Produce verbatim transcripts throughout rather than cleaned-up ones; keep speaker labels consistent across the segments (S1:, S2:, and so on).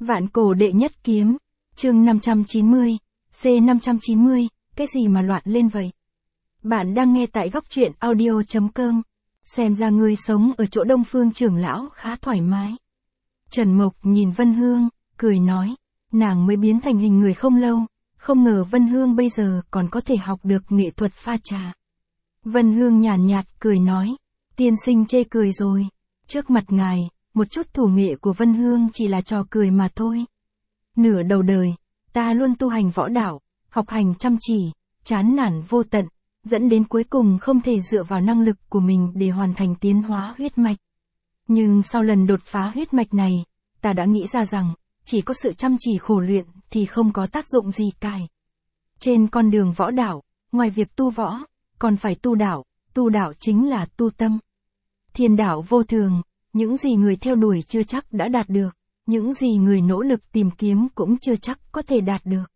S1: Vạn cổ đệ nhất kiếm, chương năm trăm chín mươi, C năm trăm chín mươi, cái gì mà loạn lên vậy? Bạn đang nghe tại góc truyện audio chấm com. Xem ra ngươi sống ở chỗ Đông Phương trưởng lão khá thoải mái. Trần Mộc nhìn Vân Hương, cười nói, nàng mới biến thành hình người không lâu, không ngờ Vân Hương bây giờ còn có thể học được nghệ thuật pha trà. Vân Hương nhàn nhạt cười nói, tiên sinh chê cười rồi, trước mặt ngài, một chút thủ nghệ của Vân Hương chỉ là trò cười mà thôi. Nửa đầu đời, ta luôn tu hành võ đạo, học hành chăm chỉ, chán nản vô tận, dẫn đến cuối cùng không thể dựa vào năng lực của mình để hoàn thành tiến hóa huyết mạch. Nhưng sau lần đột phá huyết mạch này, ta đã nghĩ ra rằng, chỉ có sự chăm chỉ khổ luyện thì không có tác dụng gì cả. Trên con đường võ đạo, ngoài việc tu võ, còn phải tu đạo, tu đạo chính là tu tâm. Thiên đạo vô thường, những gì người theo đuổi chưa chắc đã đạt được, những gì người nỗ lực tìm kiếm cũng chưa chắc có thể đạt được.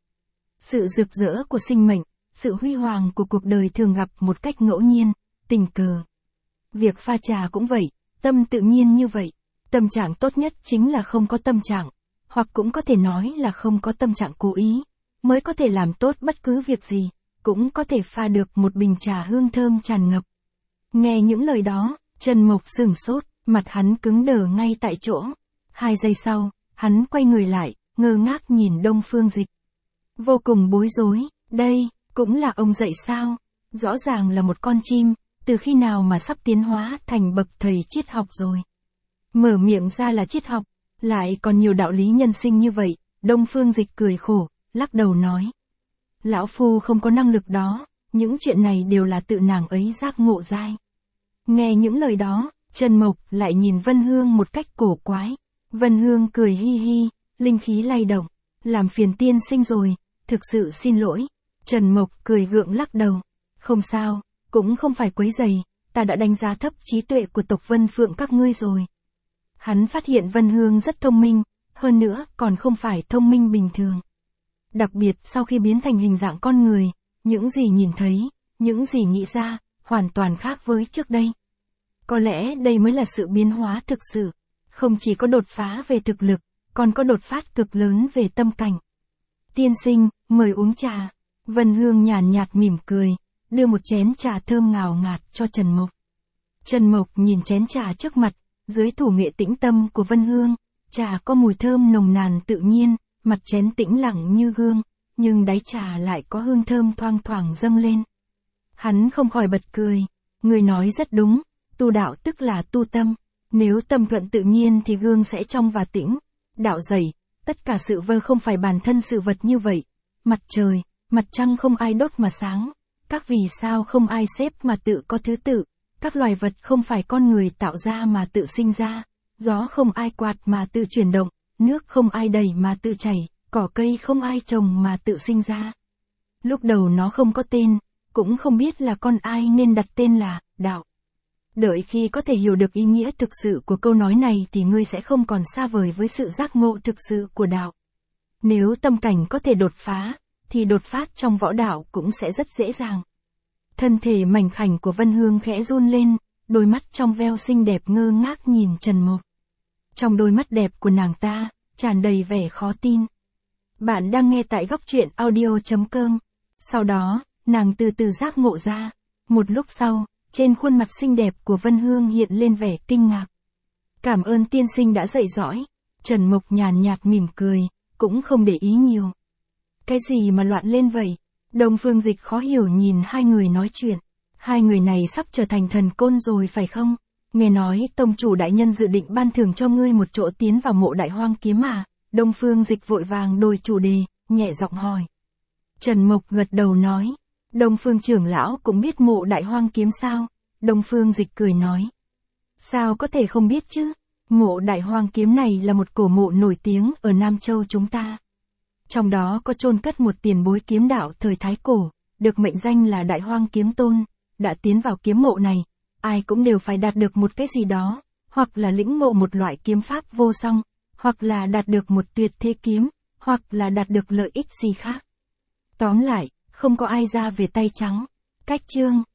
S1: Sự rực rỡ của sinh mệnh, sự huy hoàng của cuộc đời thường gặp một cách ngẫu nhiên, tình cờ. Việc pha trà cũng vậy, tâm tự nhiên như vậy. Tâm trạng tốt nhất chính là không có tâm trạng, hoặc cũng có thể nói là không có tâm trạng cố ý, mới có thể làm tốt bất cứ việc gì, cũng có thể pha được một bình trà hương thơm tràn ngập. Nghe những lời đó, Trần Mộc sửng sốt, mặt hắn cứng đờ ngay tại chỗ. Hai giây sau, hắn quay người lại, ngơ ngác nhìn Đông Phương Dịch. Vô cùng bối rối, đây, cũng là ông dạy sao? Rõ ràng là một con chim, từ khi nào mà sắp tiến hóa thành bậc thầy triết học rồi. Mở miệng ra là triết học, lại còn nhiều đạo lý nhân sinh như vậy, Đông Phương Dịch cười khổ, lắc đầu nói. Lão Phu không có năng lực đó, những chuyện này đều là tự nàng ấy giác ngộ dai. Nghe những lời đó, Trần Mộc lại nhìn Vân Hương một cách cổ quái. Vân Hương cười hi hi, linh khí lay động, làm phiền tiên sinh rồi, thực sự xin lỗi. Trần Mộc cười gượng lắc đầu, không sao, cũng không phải quấy rầy, ta đã đánh giá thấp trí tuệ của tộc Vân Phượng các ngươi rồi. Hắn phát hiện Vân Hương rất thông minh, hơn nữa còn không phải thông minh bình thường. Đặc biệt sau khi biến thành hình dạng con người, những gì nhìn thấy, những gì nghĩ ra, hoàn toàn khác với trước đây. Có lẽ đây mới là sự biến hóa thực sự, không chỉ có đột phá về thực lực, còn có đột phát cực lớn về tâm cảnh. Tiên sinh, mời uống trà. Vân Hương nhàn nhạt mỉm cười, đưa một chén trà thơm ngào ngạt cho Trần Mộc. Trần Mộc nhìn chén trà trước mặt, dưới thủ nghệ tĩnh tâm của Vân Hương, trà có mùi thơm nồng nàn tự nhiên, mặt chén tĩnh lặng như gương, nhưng đáy trà lại có hương thơm thoang thoảng dâng lên. Hắn không khỏi bật cười, người nói rất đúng, tu đạo tức là tu tâm, nếu tâm thuận tự nhiên thì gương sẽ trong và tĩnh. Đạo dạy, tất cả sự vơ không phải bản thân sự vật như vậy, mặt trời, mặt trăng không ai đốt mà sáng, các vì sao không ai xếp mà tự có thứ tự, các loài vật không phải con người tạo ra mà tự sinh ra, gió không ai quạt mà tự chuyển động, nước không ai đẩy mà tự chảy, cỏ cây không ai trồng mà tự sinh ra. Lúc đầu nó không có tên, cũng không biết là con ai nên đặt tên là đạo. Đợi khi có thể hiểu được ý nghĩa thực sự của câu nói này thì ngươi sẽ không còn xa vời với sự giác ngộ thực sự của đạo. Nếu tâm cảnh có thể đột phá, thì đột phát trong võ đạo cũng sẽ rất dễ dàng. Thân thể mảnh khảnh của Vân Hương khẽ run lên, đôi mắt trong veo xinh đẹp ngơ ngác nhìn Trần Mộc. Trong đôi mắt đẹp của nàng ta, tràn đầy vẻ khó tin. Bạn đang nghe tại góc truyện audio chấm com. Sau đó, nàng từ từ giác ngộ ra. Một lúc sau, trên khuôn mặt xinh đẹp của Vân Hương hiện lên vẻ kinh ngạc. Cảm ơn tiên sinh đã dạy dõi. Trần Mộc nhàn nhạt mỉm cười, cũng không để ý nhiều. Cái gì mà loạn lên vậy? Đông Phương Dịch khó hiểu nhìn hai người nói chuyện. Hai người này sắp trở thành thần côn rồi phải không? Nghe nói tông chủ đại nhân dự định ban thưởng cho ngươi một chỗ tiến vào mộ Đại Hoang Kiếm à? Đông Phương Dịch vội vàng đổi chủ đề, nhẹ giọng hỏi. Trần Mộc gật đầu nói. Đông Phương trưởng lão cũng biết mộ Đại Hoang Kiếm sao? Đông Phương Dịch cười nói. Sao có thể không biết chứ? Mộ Đại Hoang Kiếm này là một cổ mộ nổi tiếng ở Nam Châu chúng ta. Trong đó có chôn cất một tiền bối kiếm đạo thời Thái Cổ, được mệnh danh là Đại Hoang Kiếm Tôn. Đã tiến vào kiếm mộ này, ai cũng đều phải đạt được một cái gì đó, hoặc là lĩnh ngộ một loại kiếm pháp vô song, hoặc là đạt được một tuyệt thế kiếm, hoặc là đạt được lợi ích gì khác. Tóm lại, không có ai ra về tay trắng. Cách chương